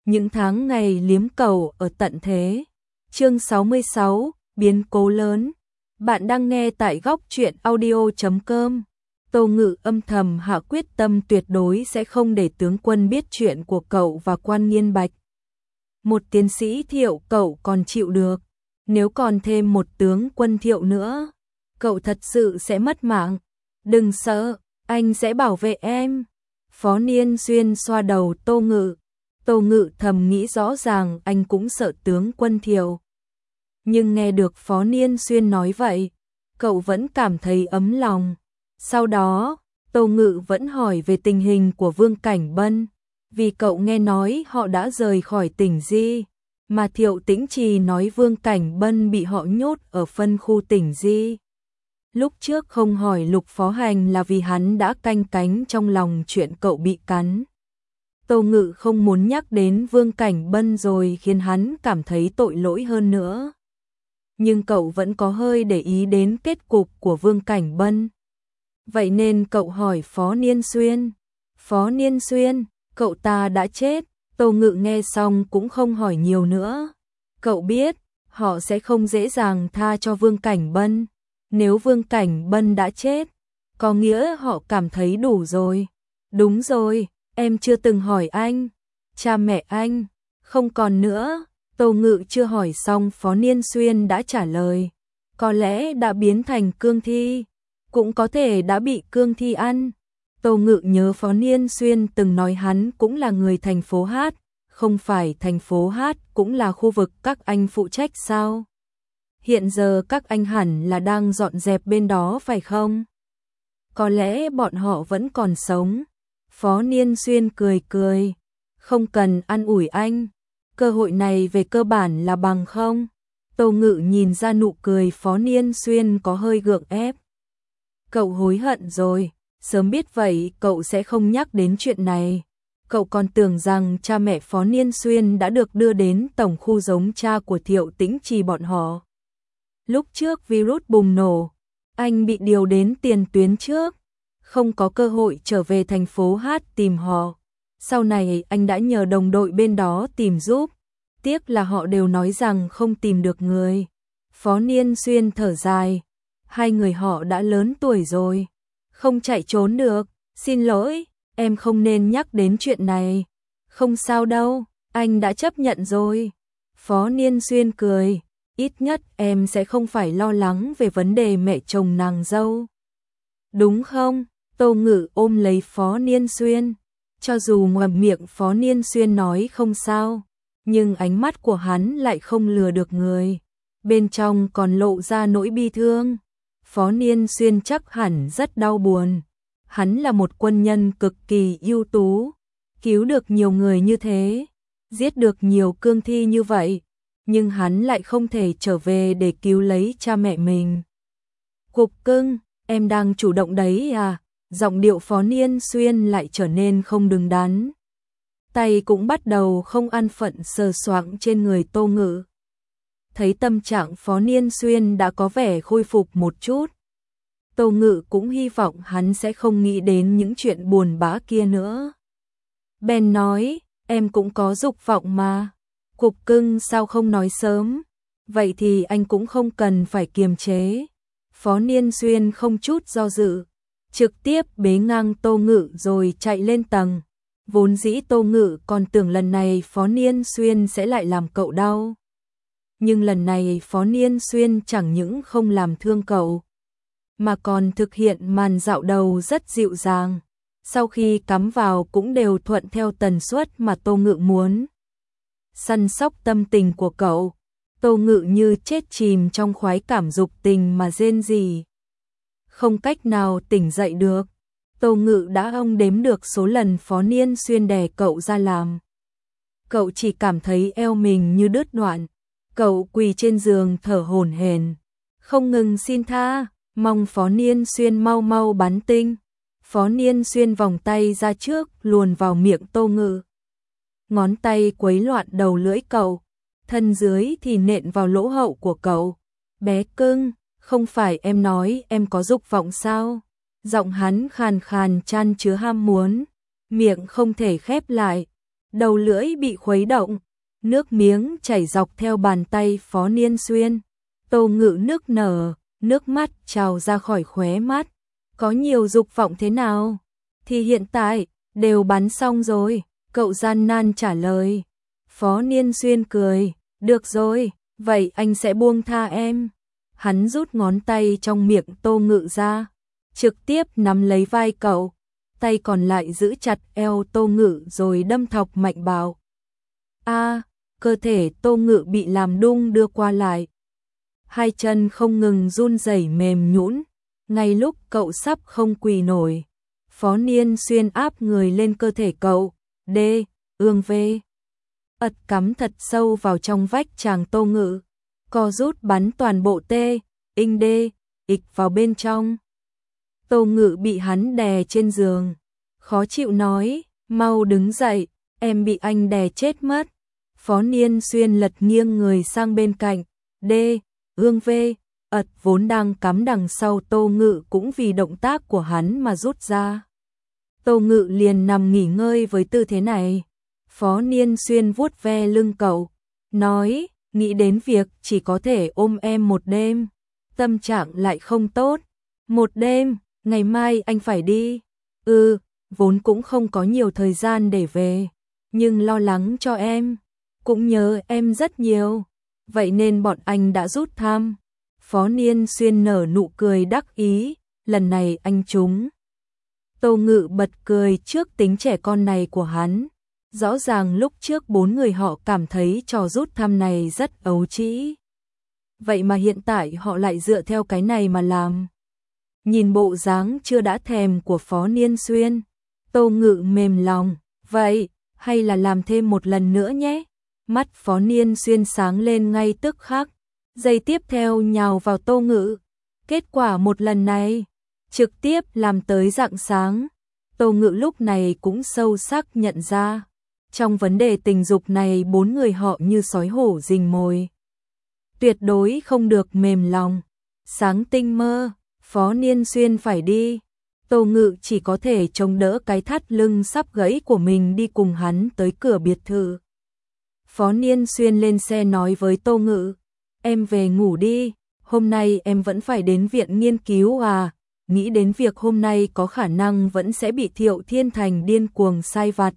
những tháng ngày liếm cầu ở tận thế. Chương 66, biến cố lớn. Bạn đang nghe tại góc truyện audio.com. Tô Ngự âm thầm hạ quyết tâm tuyệt đối sẽ không để tướng quân biết chuyện của cậu và Quan Nghiên Bạch. Một tiến sĩ Thiệu cậu còn chịu được, nếu còn thêm một tướng quân Thiệu nữa, cậu thật sự sẽ mất mạng. Đừng sợ, anh sẽ bảo vệ em. Phó Niên Xuyên xoa đầu Tô Ngự. Tô Ngự thầm nghĩ rõ ràng anh cũng sợ tướng quân Thiệu. Nhưng nghe được Phó Niên Xuyên nói vậy, cậu vẫn cảm thấy ấm lòng. Sau đó, Tô Ngự vẫn hỏi về tình hình của Vương Cảnh Bân, vì cậu nghe nói họ đã rời khỏi tỉnh Di, mà Thiệu Tĩnh Trì nói Vương Cảnh Bân bị họ nhốt ở phân khu tỉnh Di. Lúc trước không hỏi Lục Phó Hành là vì hắn đã canh cánh trong lòng chuyện cậu bị cắn. Tô Ngự không muốn nhắc đến Vương Cảnh Bân rồi khiến hắn cảm thấy tội lỗi hơn nữa. Nhưng cậu vẫn có hơi để ý đến kết cục của Vương Cảnh Bân. Vậy nên cậu hỏi Phó Niên Xuyên. Phó Niên Xuyên, cậu ta đã chết. Tô Ngự nghe xong cũng không hỏi nhiều nữa. Cậu biết, họ sẽ không dễ dàng tha cho Vương Cảnh Bân. Nếu Vương Cảnh Bân đã chết, có nghĩa họ cảm thấy đủ rồi. Đúng rồi, em chưa từng hỏi anh. Cha mẹ anh, không còn nữa. Tô Ngự chưa hỏi xong Phó Niên Xuyên đã trả lời. Có lẽ đã biến thành cương thi, cũng có thể đã bị cương thi ăn. Tô Ngự nhớ Phó Niên Xuyên từng nói hắn cũng là người thành phố Hát, không phải thành phố Hát cũng là khu vực các anh phụ trách sao? Hiện giờ các anh hẳn là đang dọn dẹp bên đó phải không? Có lẽ bọn họ vẫn còn sống. Phó Niên Xuyên cười cười. Không cần an ủi anh. Cơ hội này về cơ bản là bằng không. Tô Ngự nhìn ra nụ cười Phó Niên Xuyên có hơi gượng ép. Cậu hối hận rồi. Sớm biết vậy cậu sẽ không nhắc đến chuyện này. Cậu còn tưởng rằng cha mẹ Phó Niên Xuyên đã được đưa đến tổng khu giống cha của Thiệu Tĩnh Trì bọn họ. Lúc trước virus bùng nổ, anh bị điều đến tiền tuyến trước, không có cơ hội trở về thành phố Hát tìm họ. Sau này anh đã nhờ đồng đội bên đó tìm giúp, tiếc là họ đều nói rằng không tìm được người. Phó Niên Xuyên thở dài, hai người họ đã lớn tuổi rồi, không chạy trốn được. Xin lỗi, em không nên nhắc đến chuyện này. Không sao đâu, anh đã chấp nhận rồi. Phó Niên Xuyên cười. Ít nhất em sẽ không phải lo lắng về vấn đề mẹ chồng nàng dâu. Đúng không? Tô Ngự ôm lấy Phó Niên Xuyên. Cho dù ngậm miệng Phó Niên Xuyên nói không sao, nhưng ánh mắt của hắn lại không lừa được người. Bên trong còn lộ ra nỗi bi thương. Phó Niên Xuyên chắc hẳn rất đau buồn. Hắn là một quân nhân cực kỳ ưu tú, cứu được nhiều người như thế, giết được nhiều cương thi như vậy. Nhưng hắn lại không thể trở về để cứu lấy cha mẹ mình. Cục cưng, em đang chủ động đấy à? Giọng điệu Phó Niên Xuyên lại trở nên không đứng đắn. Tay cũng bắt đầu không an phận sờ soạng trên người Tô Ngự. Thấy tâm trạng Phó Niên Xuyên đã có vẻ khôi phục một chút. Tô Ngự cũng hy vọng hắn sẽ không nghĩ đến những chuyện buồn bã kia nữa. Ben nói, em cũng có dục vọng mà. Cục cưng sao không nói sớm? Vậy thì anh cũng không cần phải kiềm chế. Phó Niên Xuyên không chút do dự, trực tiếp bế ngang Tô Ngự rồi chạy lên tầng. Vốn dĩ Tô Ngự còn tưởng lần này Phó Niên Xuyên sẽ lại làm cậu đau. Nhưng lần này Phó Niên Xuyên chẳng những không làm thương cậu, mà còn thực hiện màn dạo đầu rất dịu dàng. Sau khi cắm vào cũng đều thuận theo tần suất mà Tô Ngự muốn. Săn sóc tâm tình của cậu, Tô Ngự như chết chìm trong khoái cảm dục tình mà rên rỉ. Không cách nào tỉnh dậy được, Tô Ngự đã không đếm được số lần Phó Niên Xuyên đè cậu ra làm. Cậu chỉ cảm thấy eo mình như đứt đoạn, cậu quỳ trên giường thở hổn hển, không ngừng xin tha, mong Phó Niên Xuyên mau mau bắn tinh. Phó Niên Xuyên vòng tay ra trước luồn vào miệng Tô Ngự. Ngón tay quấy loạn đầu lưỡi cậu, thân dưới thì nện vào lỗ hậu của cậu. Bé cưng, không phải em nói em có dục vọng sao? Giọng hắn khàn khàn chan chứa ham muốn, miệng không thể khép lại. đầu lưỡi bị khuấy động, nước miếng chảy dọc theo bàn tay Phó Niên Xuyên. Tô Ngự nức nở, nước mắt trào ra khỏi khóe mắt. Có nhiều dục vọng thế nào? Thì hiện tại, đều bắn xong rồi, cậu gian nan trả lời. Phó Niên Xuyên cười, được rồi, vậy anh sẽ buông tha em. Hắn rút ngón tay trong miệng Tô Ngự ra, trực tiếp nắm lấy vai cậu, tay còn lại giữ chặt eo Tô Ngự rồi đâm thọc mạnh vào. Cơ thể Tô Ngự bị làm đung đưa qua lại. Hai chân không ngừng run rẩy mềm nhũn, ngay lúc cậu sắp không quỳ nổi. Phó Niên Xuyên áp người lên cơ thể cậu, ương về. Ật cắm thật sâu vào trong vách tràng Tô Ngự, co rút bắn toàn bộ ịch vào bên trong. Tô Ngự bị hắn đè trên giường, khó chịu nói, mau đứng dậy, em bị anh đè chết mất. Phó Niên Xuyên lật nghiêng người sang bên cạnh, ương về. Ật vốn đang cắm đằng sau Tô Ngự cũng vì động tác của hắn mà rút ra. Tô Ngự liền nằm nghỉ ngơi với tư thế này. Phó Niên Xuyên vuốt ve lưng cậu, nói, nghĩ đến việc chỉ có thể ôm em một đêm, tâm trạng lại không tốt. Một đêm, ngày mai anh phải đi. Vốn cũng không có nhiều thời gian để về, nhưng lo lắng cho em, cũng nhớ em rất nhiều, vậy nên bọn anh đã rút thăm. Phó Niên Xuyên nở nụ cười đắc ý, lần này anh trúng. Tô Ngự bật cười trước tính trẻ con này của hắn. Rõ ràng lúc trước 4 người họ cảm thấy trò rút thăm này rất ấu trĩ. Vậy mà hiện tại họ lại dựa theo cái này mà làm. Nhìn bộ dáng chưa đã thèm của Phó Niên Xuyên, Tô Ngự mềm lòng, vậy, hay là làm thêm một lần nữa nhé. Mắt Phó Niên Xuyên sáng lên ngay tức khắc, giây tiếp theo nhào vào Tô Ngự. Kết quả một lần này, trực tiếp làm tới rạng sáng. Tô Ngự lúc này cũng sâu sắc nhận ra, trong vấn đề tình dục này 4 người họ như sói hổ rình mồi. Tuyệt đối không được mềm lòng. Sáng tinh mơ, Phó Niên Xuyên phải đi. Tô Ngự chỉ có thể chống đỡ cái thắt lưng sắp gãy của mình đi cùng hắn tới cửa biệt thự. Phó Niên Xuyên lên xe nói với Tô Ngự, em về ngủ đi, hôm nay em vẫn phải đến viện nghiên cứu à, nghĩ đến việc hôm nay có khả năng vẫn sẽ bị Thiệu Thiên Thành điên cuồng sai vặt.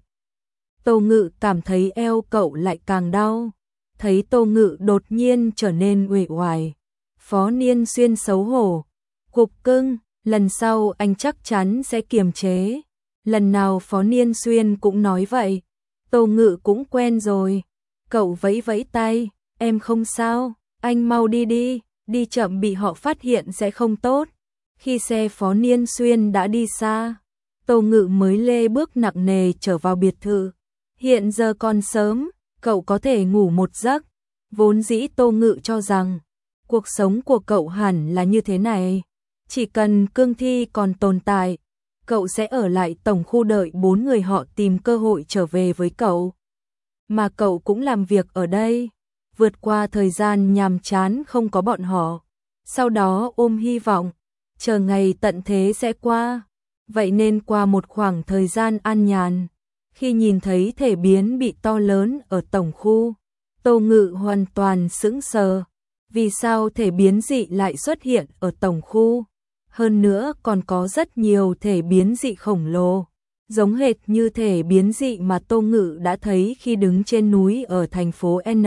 Tô Ngự cảm thấy eo cậu lại càng đau, thấy Tô Ngự đột nhiên trở nên uể oải. Phó Niên Xuyên xấu hổ, cục cưng, lần sau anh chắc chắn sẽ kiềm chế. Lần nào Phó Niên Xuyên cũng nói vậy, Tô Ngự cũng quen rồi. Cậu vẫy vẫy tay, em không sao, anh mau đi đi, đi chậm bị họ phát hiện sẽ không tốt. Khi xe Phó Niên Xuyên đã đi xa, Tô Ngự mới lê bước nặng nề trở vào biệt thự. Hiện giờ còn sớm, cậu có thể ngủ một giấc. Vốn dĩ Tô Ngự cho rằng, cuộc sống của cậu hẳn là như thế này. Chỉ cần cương thi còn tồn tại, cậu sẽ ở lại tổng khu đợi 4 người họ tìm cơ hội trở về với cậu. Mà cậu cũng làm việc ở đây, vượt qua thời gian nhàm chán không có bọn họ. Sau đó ôm hy vọng, chờ ngày tận thế sẽ qua. Vậy nên qua một khoảng thời gian an nhàn, khi nhìn thấy thể biến bị to lớn ở tổng khu, Tô Ngự hoàn toàn sững sờ. Vì sao thể biến dị lại xuất hiện ở tổng khu? Hơn nữa còn có rất nhiều thể biến dị khổng lồ, giống hệt như thể biến dị mà Tô Ngự đã thấy khi đứng trên núi ở thành phố N.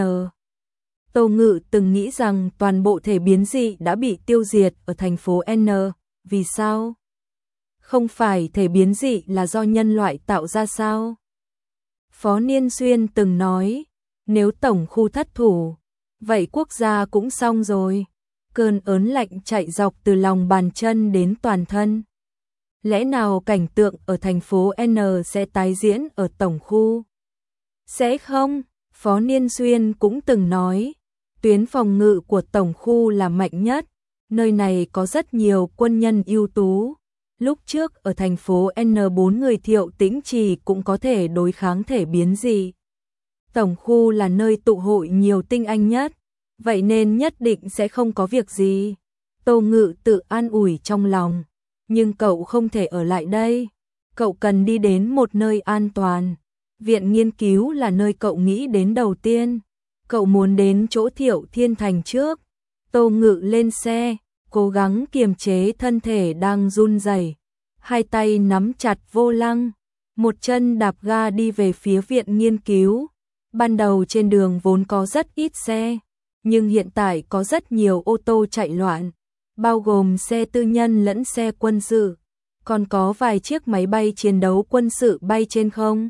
Tô Ngự từng nghĩ rằng toàn bộ thể biến dị đã bị tiêu diệt ở thành phố N. Vì sao? Không phải thể biến dị là do nhân loại tạo ra sao? Phó Niên Xuyên từng nói, nếu tổng khu thất thủ, vậy quốc gia cũng xong rồi. Cơn ớn lạnh chạy dọc từ lòng bàn chân đến toàn thân. Lẽ nào cảnh tượng ở thành phố N sẽ tái diễn ở tổng khu? Sẽ không, Phó Niên Xuyên cũng từng nói, tuyến phòng ngự của tổng khu là mạnh nhất, nơi này có rất nhiều quân nhân ưu tú. Lúc trước ở thành phố N4 người Thiệu Tĩnh Trì cũng có thể đối kháng thể biến dị. Tổng khu là nơi tụ hội nhiều tinh anh nhất, vậy nên nhất định sẽ không có việc gì. Tô Ngự tự an ủi trong lòng, nhưng cậu không thể ở lại đây, cậu cần đi đến một nơi an toàn. Viện nghiên cứu là nơi cậu nghĩ đến đầu tiên. Cậu muốn đến chỗ Thiệu Thiên Thành trước. Tô Ngự lên xe, cố gắng kiềm chế thân thể đang run rẩy, hai tay nắm chặt vô lăng, một chân đạp ga đi về phía viện nghiên cứu. Ban đầu trên đường vốn có rất ít xe, nhưng hiện tại có rất nhiều ô tô chạy loạn, bao gồm xe tư nhân lẫn xe quân sự, còn có vài chiếc máy bay chiến đấu quân sự bay trên không.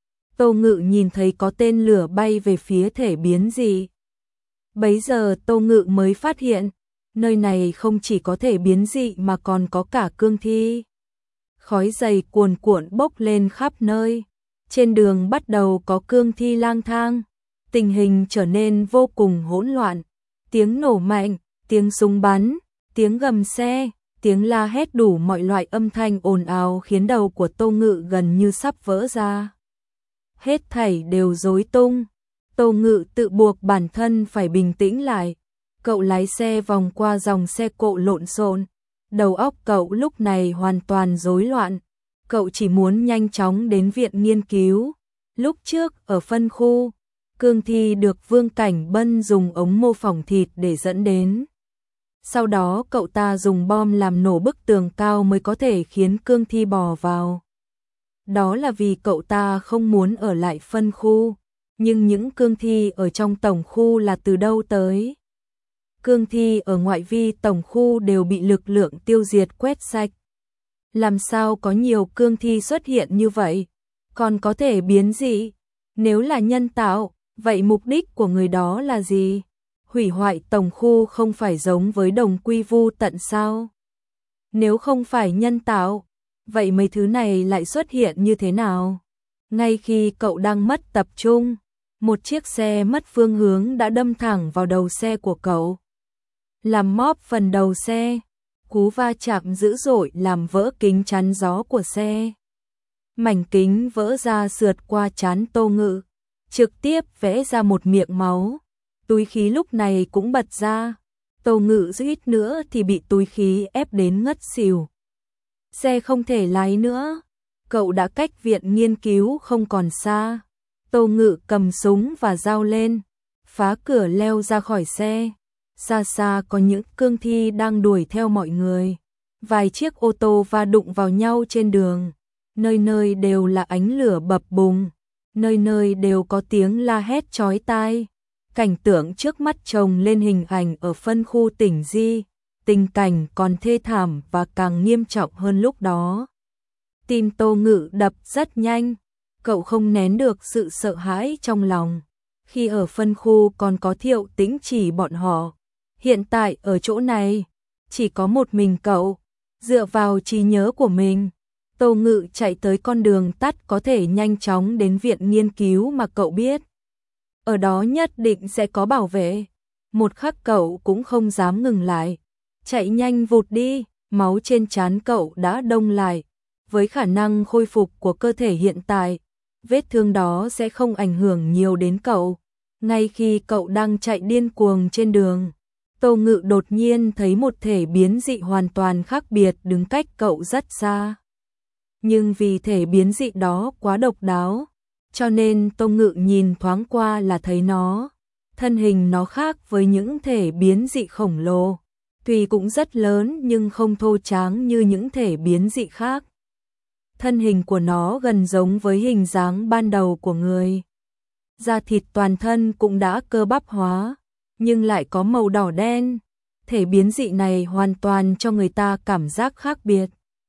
Tô Ngự nhìn thấy có tên lửa bay về phía thể biến dị. Bấy giờ Tô Ngự mới phát hiện, nơi này không chỉ có thể biến dị mà còn có cả cương thi. Khói dày cuồn cuộn bốc lên khắp nơi. Trên đường bắt đầu có cương thi lang thang. Tình hình trở nên vô cùng hỗn loạn. Tiếng nổ mạnh, tiếng súng bắn, tiếng gầm xe, tiếng la hét đủ mọi loại âm thanh ồn ào khiến đầu của Tô Ngự gần như sắp vỡ ra. Hết thảy đều rối tung. Tô Ngự tự buộc bản thân phải bình tĩnh lại. Cậu lái xe vòng qua dòng xe cộ lộn xộn. Đầu óc cậu lúc này hoàn toàn rối loạn. Cậu chỉ muốn nhanh chóng đến viện nghiên cứu. Lúc trước ở phân khu, cương thi được Vương Cảnh Bân dùng ống mô phỏng thịt để dẫn đến. Sau đó cậu ta dùng bom làm nổ bức tường cao mới có thể khiến cương thi bò vào. Đó là vì cậu ta không muốn ở lại phân khu. Nhưng những cương thi ở trong tổng khu là từ đâu tới? Cương thi ở ngoại vi tổng khu đều bị lực lượng tiêu diệt quét sạch. Làm sao có nhiều cương thi xuất hiện như vậy? Còn có thể biến dị? Nếu là nhân tạo, vậy mục đích của người đó là gì? Hủy hoại tổng khu không phải giống với Đồng Quy Vu Tận sao? Nếu không phải nhân tạo, vậy mấy thứ này lại xuất hiện như thế nào? Ngay khi cậu đang mất tập trung, một chiếc xe mất phương hướng đã đâm thẳng vào đầu xe của cậu, làm móp phần đầu xe. Cú va chạm dữ dội làm vỡ kính chắn gió của xe. Mảnh kính vỡ ra sượt qua trán Tô Ngự, trực tiếp vẽ ra một miệng máu. Túi khí lúc này cũng bật ra. Tô Ngự suýt nữa thì bị túi khí ép đến ngất xỉu. Xe không thể lái nữa. Cậu đã cách viện nghiên cứu không còn xa. Tô Ngự cầm súng và dao lên, phá cửa leo ra khỏi xe. Xa xa có những cương thi đang đuổi theo mọi người. Vài chiếc ô tô va đụng vào nhau trên đường. Nơi nơi đều là ánh lửa bập bùng. Nơi nơi đều có tiếng la hét chói tai. Cảnh tượng trước mắt chồng lên hình ảnh ở phân khu tỉnh Di. Tình cảnh còn thê thảm và càng nghiêm trọng hơn lúc đó. Tim Tô Ngự đập rất nhanh. Cậu không nén được sự sợ hãi trong lòng. Khi ở phân khu còn có Thiệu Tĩnh chỉ bọn họ. Hiện tại ở chỗ này, chỉ có một mình cậu. Dựa vào trí nhớ của mình, Tô Ngự chạy tới con đường tắt có thể nhanh chóng đến viện nghiên cứu mà cậu biết. Ở đó nhất định sẽ có bảo vệ. Một khắc cậu cũng không dám ngừng lại. Chạy nhanh vụt đi, máu trên trán cậu đã đông lại. Với khả năng khôi phục của cơ thể hiện tại, vết thương đó sẽ không ảnh hưởng nhiều đến cậu. Ngay khi cậu đang chạy điên cuồng trên đường, Tô Ngự đột nhiên thấy một thể biến dị hoàn toàn khác biệt đứng cách cậu rất xa. Nhưng vì thể biến dị đó quá độc đáo, cho nên Tô Ngự nhìn thoáng qua là thấy nó. Thân hình nó khác với những thể biến dị khổng lồ. Tuy cũng rất lớn nhưng không thô tráng như những thể biến dị khác. Thân hình của nó gần giống với hình dáng ban đầu của người. Da thịt toàn thân cũng đã cơ bắp hóa, nhưng lại có màu đỏ đen. Thể biến dị này hoàn toàn cho người ta cảm giác khác biệt.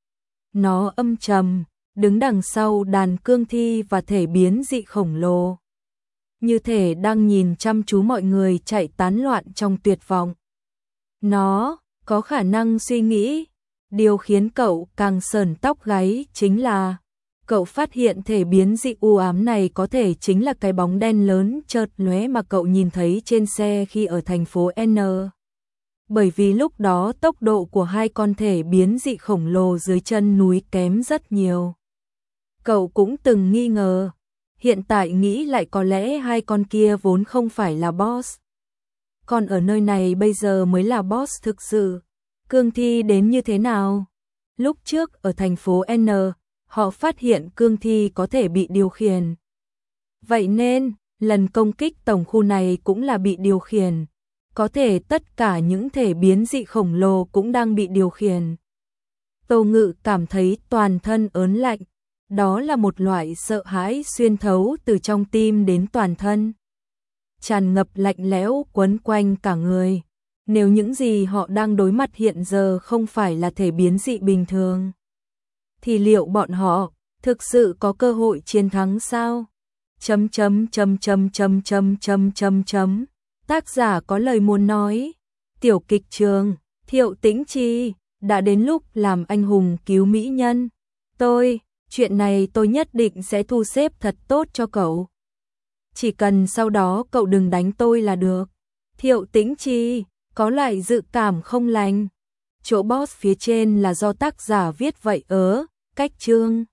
Nó âm trầm, đứng đằng sau đàn cương thi và thể biến dị khổng lồ. Như thể đang nhìn chăm chú mọi người chạy tán loạn trong tuyệt vọng. Nó có khả năng suy nghĩ. Điều khiến cậu càng sởn tóc gáy chính là cậu phát hiện thể biến dị u ám này có thể chính là cái bóng đen lớn chợt lóe mà cậu nhìn thấy trên xe khi ở thành phố N. Bởi vì lúc đó tốc độ của hai con thể biến dị khổng lồ dưới chân núi kém rất nhiều. Cậu cũng từng nghi ngờ, hiện tại nghĩ lại có lẽ hai con kia vốn không phải là boss. Còn ở nơi này bây giờ mới là boss thực sự. Cương thi đến như thế nào? Lúc trước ở thành phố N, họ phát hiện cương thi có thể bị điều khiển. Vậy nên, lần công kích tổng khu này cũng là bị điều khiển. Có thể tất cả những thể biến dị khổng lồ cũng đang bị điều khiển. Tô Ngự cảm thấy toàn thân ớn lạnh. Đó là một loại sợ hãi xuyên thấu từ trong tim đến toàn thân. Tràn ngập lạnh lẽo quấn quanh cả người. Nếu những gì họ đang đối mặt hiện giờ không phải là thể biến dị bình thường, thì liệu bọn họ thực sự có cơ hội chiến thắng sao? Tác giả có lời muốn nói. Tiểu kịch trường, Thiệu Tĩnh Chi, đã đến lúc làm anh hùng cứu mỹ nhân. Chuyện này tôi nhất định sẽ thu xếp thật tốt cho cậu. Chỉ cần sau đó cậu đừng đánh tôi là được. Thiệu Tĩnh Chi, có loại dự cảm không lành. Chỗ boss phía trên là do tác giả viết vậy cách chương.